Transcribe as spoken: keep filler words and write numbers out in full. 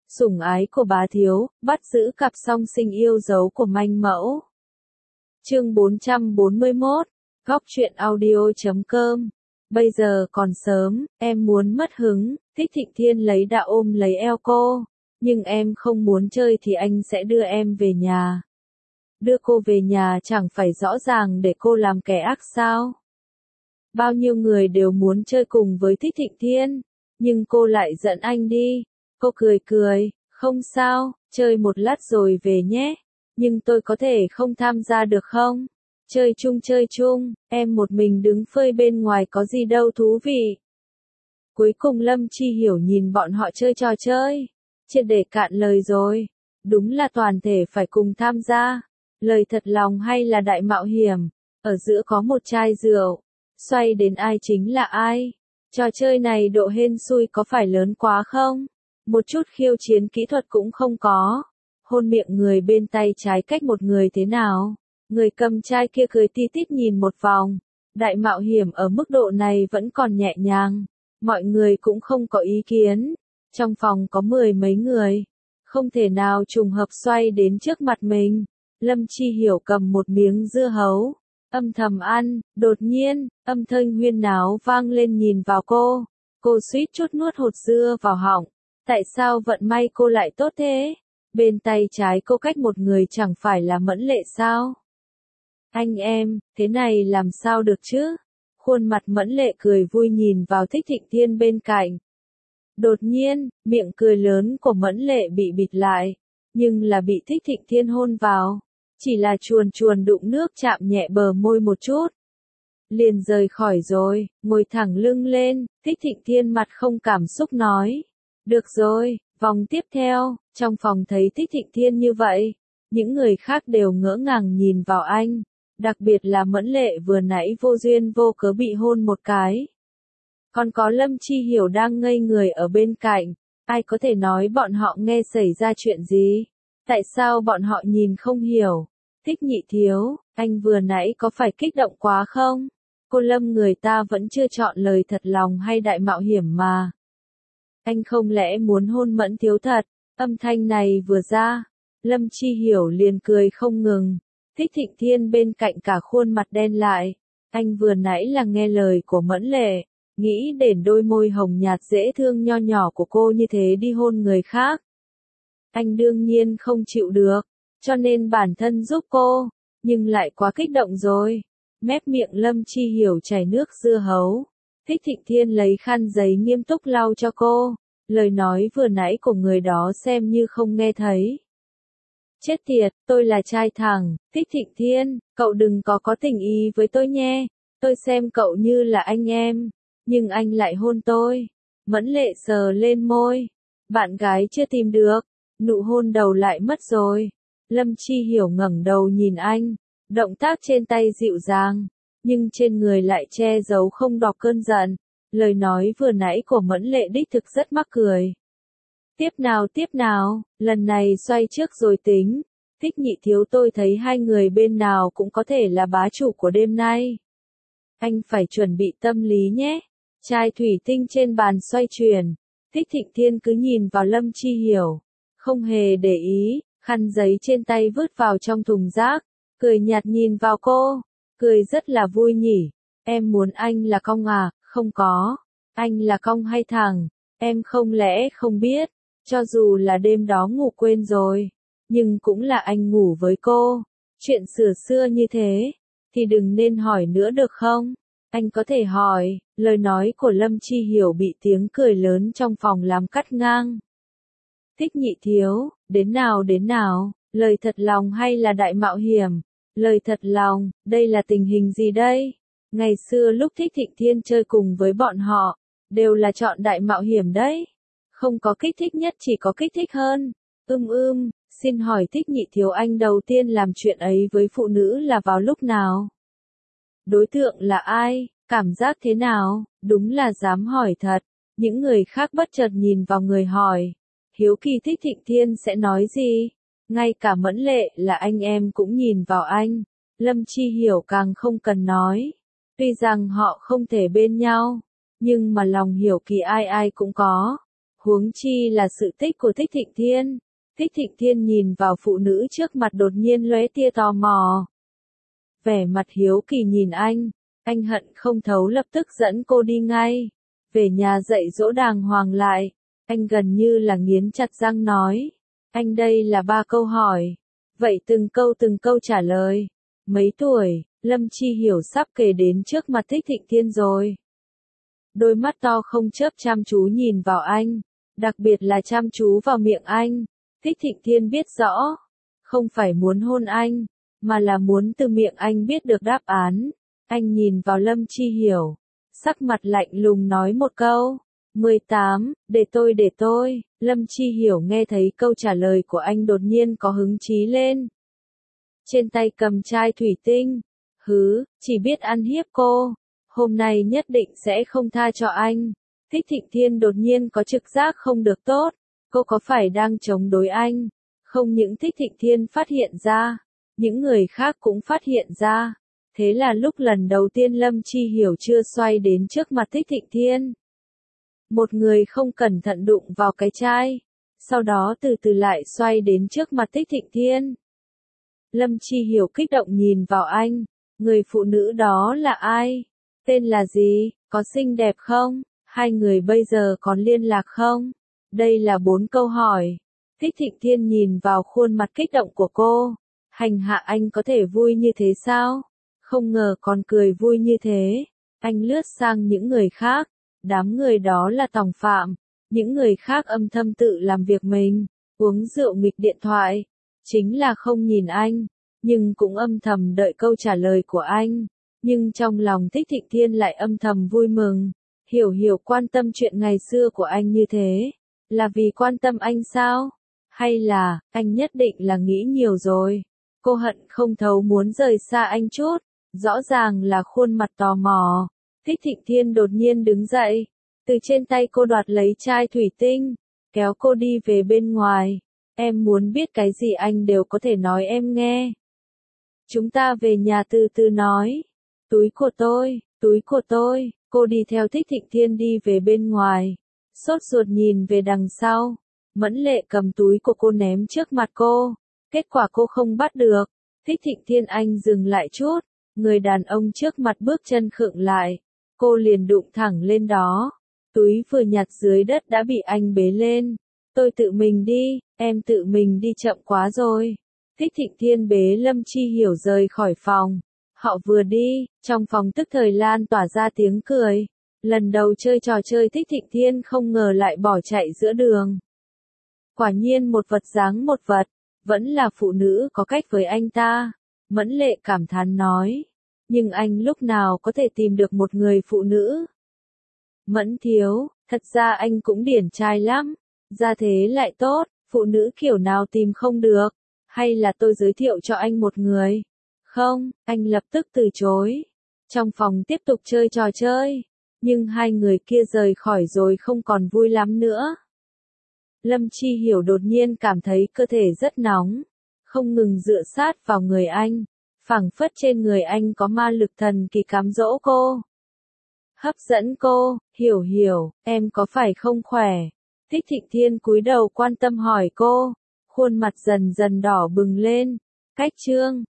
Sủng ái của bá thiếu, bắt giữ cặp song sinh yêu dấu của manh mẫu. Chương bốn trăm bốn mươi mốt, Góc truyện audio chấm com. Bây giờ còn sớm, em muốn mất hứng, Thích Thịnh Thiên lấy đã ôm lấy eo cô. Nhưng em không muốn chơi thì anh sẽ đưa em về nhà. Đưa cô về nhà chẳng phải rõ ràng để cô làm kẻ ác sao? Bao nhiêu người đều muốn chơi cùng với Thích Thịnh Thiên, nhưng cô lại dẫn anh đi. Cô cười cười, không sao, chơi một lát rồi về nhé. Nhưng tôi có thể không tham gia được không? Chơi chung chơi chung, em một mình đứng phơi bên ngoài có gì đâu thú vị. Cuối cùng Lâm Chi Hiểu nhìn bọn họ chơi trò chơi. Triệt để cạn lời rồi. Đúng là toàn thể phải cùng tham gia. Lời thật lòng hay là đại mạo hiểm. Ở giữa có một chai rượu. Xoay đến ai chính là ai. Trò chơi này độ hên xui có phải lớn quá không? Một chút khiêu chiến kỹ thuật cũng không có. Hôn miệng người bên tay trái cách một người thế nào? Người cầm chai kia cười ti tít nhìn một vòng. Đại mạo hiểm ở mức độ này vẫn còn nhẹ nhàng. Mọi người cũng không có ý kiến. Trong phòng có mười mấy người. Không thể nào trùng hợp xoay đến trước mặt mình. Lâm Chi Hiểu cầm một miếng dưa hấu. Âm thầm ăn, đột nhiên, âm thanh huyên náo vang lên nhìn vào cô. Cô suýt chút nuốt hột dưa vào họng. Tại sao vận may cô lại tốt thế? Bên tay trái cô cách một người chẳng phải là Mẫn Lệ sao? Anh em, thế này làm sao được chứ? Khuôn mặt Mẫn Lệ cười vui nhìn vào Thích Thịnh Thiên bên cạnh. Đột nhiên, miệng cười lớn của Mẫn Lệ bị bịt lại, nhưng là bị Thích Thịnh Thiên hôn vào. Chỉ là chuồn chuồn đụng nước chạm nhẹ bờ môi một chút. Liền rời khỏi rồi, ngồi thẳng lưng lên, Thích Thịnh Thiên mặt không cảm xúc nói. Được rồi, vòng tiếp theo, trong phòng thấy Thích Thịnh Thiên như vậy. Những người khác đều ngỡ ngàng nhìn vào anh. Đặc biệt là Mẫn Lệ vừa nãy vô duyên vô cớ bị hôn một cái. Còn có Lâm Chi Hiểu đang ngây người ở bên cạnh. Ai có thể nói bọn họ nghe xảy ra chuyện gì? Tại sao bọn họ nhìn không hiểu? Thích Nhị Thiếu, anh vừa nãy có phải kích động quá không? Cô Lâm người ta vẫn chưa chọn lời thật lòng hay đại mạo hiểm mà. Anh không lẽ muốn hôn Mẫn Thiếu thật? Âm thanh này vừa ra, Lâm Chi Hiểu liền cười không ngừng. Thích Thịnh Thiên bên cạnh cả khuôn mặt đen lại. Anh vừa nãy là nghe lời của Mẫn Lệ, nghĩ đến đôi môi hồng nhạt dễ thương nho nhỏ của cô như thế đi hôn người khác. Anh đương nhiên không chịu được, cho nên bản thân giúp cô, nhưng lại quá kích động rồi. Mép miệng Lâm Chi Hiểu chảy nước dưa hấu. Thích Thịnh Thiên lấy khăn giấy nghiêm túc lau cho cô. Lời nói vừa nãy của người đó xem như không nghe thấy. Chết tiệt, tôi là trai thẳng, Thích Thịnh Thiên, cậu đừng có có tình ý với tôi nhé. Tôi xem cậu như là anh em, nhưng anh lại hôn tôi. Mẫn Lệ sờ lên môi. Bạn gái chưa tìm được, nụ hôn đầu lại mất rồi. Lâm Chi Hiểu ngẩng đầu nhìn anh, động tác trên tay dịu dàng, nhưng trên người lại che giấu không đọc cơn giận. Lời nói vừa nãy của Mẫn Lệ đích thực rất mắc cười. Tiếp nào tiếp nào, lần này xoay trước rồi tính. Thích Nhị Thiếu, tôi thấy hai người bên nào cũng có thể là bá chủ của đêm nay. Anh phải chuẩn bị tâm lý nhé. Chai thủy tinh trên bàn xoay chuyển. Thích Thịnh Thiên cứ nhìn vào Lâm Chi Hiểu, không hề để ý, khăn giấy trên tay vứt vào trong thùng rác, cười nhạt nhìn vào cô, cười rất là vui nhỉ. Em muốn anh là cong à? Không có. Anh là cong hay thẳng? Em không lẽ không biết? Cho dù là đêm đó ngủ quên rồi, nhưng cũng là anh ngủ với cô. Chuyện xưa xưa như thế, thì đừng nên hỏi nữa được không? Anh có thể hỏi. Lời nói của Lâm Chi Hiểu bị tiếng cười lớn trong phòng làm cắt ngang. Thích Nhị Thiếu, đến nào đến nào, lời thật lòng hay là đại mạo hiểm? Lời thật lòng, đây là tình hình gì đây? Ngày xưa lúc Thích Thịnh Thiên chơi cùng với bọn họ, đều là chọn đại mạo hiểm đấy. Không có kích thích nhất, chỉ có kích thích hơn. Ưm ưm, xin hỏi Thích Nhị Thiếu, anh đầu tiên làm chuyện ấy với phụ nữ là vào lúc nào? Đối tượng là ai? Cảm giác thế nào? Đúng là dám hỏi thật. Những người khác bất chợt nhìn vào người hỏi. Hiếu kỳ Thích Thịnh Thiên sẽ nói gì? Ngay cả Mẫn Lệ là anh em cũng nhìn vào anh. Lâm Chi Hiểu càng không cần nói. Tuy rằng họ không thể bên nhau, nhưng mà lòng hiểu kỳ ai ai cũng có. Huống chi là sự tích của Thích Thịnh Thiên. Thích Thịnh Thiên nhìn vào phụ nữ trước mặt đột nhiên lóe tia tò mò. Vẻ mặt hiếu kỳ nhìn anh, anh hận không thấu lập tức dẫn cô đi ngay. Về nhà dạy dỗ đàng hoàng lại, anh gần như là nghiến chặt răng nói. Anh đây là ba câu hỏi. Vậy từng câu từng câu trả lời. Mấy tuổi, Lâm Chi Hiểu sắp kể đến trước mặt Thích Thịnh Thiên rồi. Đôi mắt to không chớp chăm chú nhìn vào anh, đặc biệt là chăm chú vào miệng anh. Thích Thịnh Thiên biết rõ, không phải muốn hôn anh, mà là muốn từ miệng anh biết được đáp án. Anh nhìn vào Lâm Chi Hiểu, sắc mặt lạnh lùng nói một câu. mười tám, để tôi để tôi. Lâm Chi Hiểu nghe thấy câu trả lời của anh đột nhiên có hứng chí lên. Trên tay cầm chai thủy tinh. Hứ, chỉ biết ăn hiếp cô. Hôm nay nhất định sẽ không tha cho anh. Thích Thịnh Thiên đột nhiên có trực giác không được tốt. Cô có phải đang chống đối anh? Không những Thích Thịnh Thiên phát hiện ra, những người khác cũng phát hiện ra. Thế là lúc lần đầu tiên Lâm Chi Hiểu chưa xoay đến trước mặt Thích Thịnh Thiên. Một người không cẩn thận đụng vào cái chai, sau đó từ từ lại xoay đến trước mặt Thích Thịnh Thiên. Lâm Chi Hiểu kích động nhìn vào anh, người phụ nữ đó là ai? Tên là gì? Có xinh đẹp không? Hai người bây giờ còn liên lạc không? Đây là bốn câu hỏi. Thích Thịnh Thiên nhìn vào khuôn mặt kích động của cô. Hành hạ anh có thể vui như thế sao? Không ngờ còn cười vui như thế. Anh lướt sang những người khác. Đám người đó là tòng phạm. Những người khác âm thầm tự làm việc mình. Uống rượu nghịch điện thoại. Chính là không nhìn anh. Nhưng cũng âm thầm đợi câu trả lời của anh. Nhưng trong lòng Thích Thịnh Thiên lại âm thầm vui mừng. Hiểu Hiểu quan tâm chuyện ngày xưa của anh như thế. Là vì quan tâm anh sao? Hay là, anh nhất định là nghĩ nhiều rồi. Cô hận không thấu muốn rời xa anh chút. Rõ ràng là khuôn mặt tò mò. Thích Thịnh Thiên đột nhiên đứng dậy. Từ trên tay cô đoạt lấy chai thủy tinh. Kéo cô đi về bên ngoài. Em muốn biết cái gì anh đều có thể nói em nghe. Chúng ta về nhà từ từ nói. Túi của tôi, túi của tôi. Cô đi theo Thích Thịnh Thiên đi về bên ngoài. Sốt ruột nhìn về đằng sau. Mẫn Lệ cầm túi của cô ném trước mặt cô. Kết quả cô không bắt được. Thích Thịnh Thiên anh dừng lại chút. Người đàn ông trước mặt bước chân khựng lại. Cô liền đụng thẳng lên đó. Túi vừa nhặt dưới đất đã bị anh bế lên. Tôi tự mình đi, em tự mình đi chậm quá rồi. Thích Thịnh Thiên bế Lâm Chi Hiểu rời khỏi phòng. Họ vừa đi, trong phòng tức thời lan tỏa ra tiếng cười. Lần đầu chơi trò chơi Thích Thịnh Thiên không ngờ lại bỏ chạy giữa đường. Quả nhiên một vật dáng một vật, vẫn là phụ nữ có cách với anh ta. Mẫn Lệ cảm thán nói. Nhưng anh lúc nào có thể tìm được một người phụ nữ? Mẫn thiếu, thật ra anh cũng điển trai lắm. Gia thế lại tốt, phụ nữ kiểu nào tìm không được. Hay là tôi giới thiệu cho anh một người? Không, anh lập tức từ chối. Trong phòng tiếp tục chơi trò chơi. Nhưng hai người kia rời khỏi rồi không còn vui lắm nữa. Lâm Chi Hiểu đột nhiên cảm thấy cơ thể rất nóng. Không ngừng dựa sát vào người anh. Phảng phất trên người anh có ma lực thần kỳ cám dỗ cô. Hấp dẫn cô, Hiểu Hiểu, em có phải không khỏe? Thích Thịnh Thiên cúi đầu quan tâm hỏi cô. Khuôn mặt dần dần đỏ bừng lên. Cách chương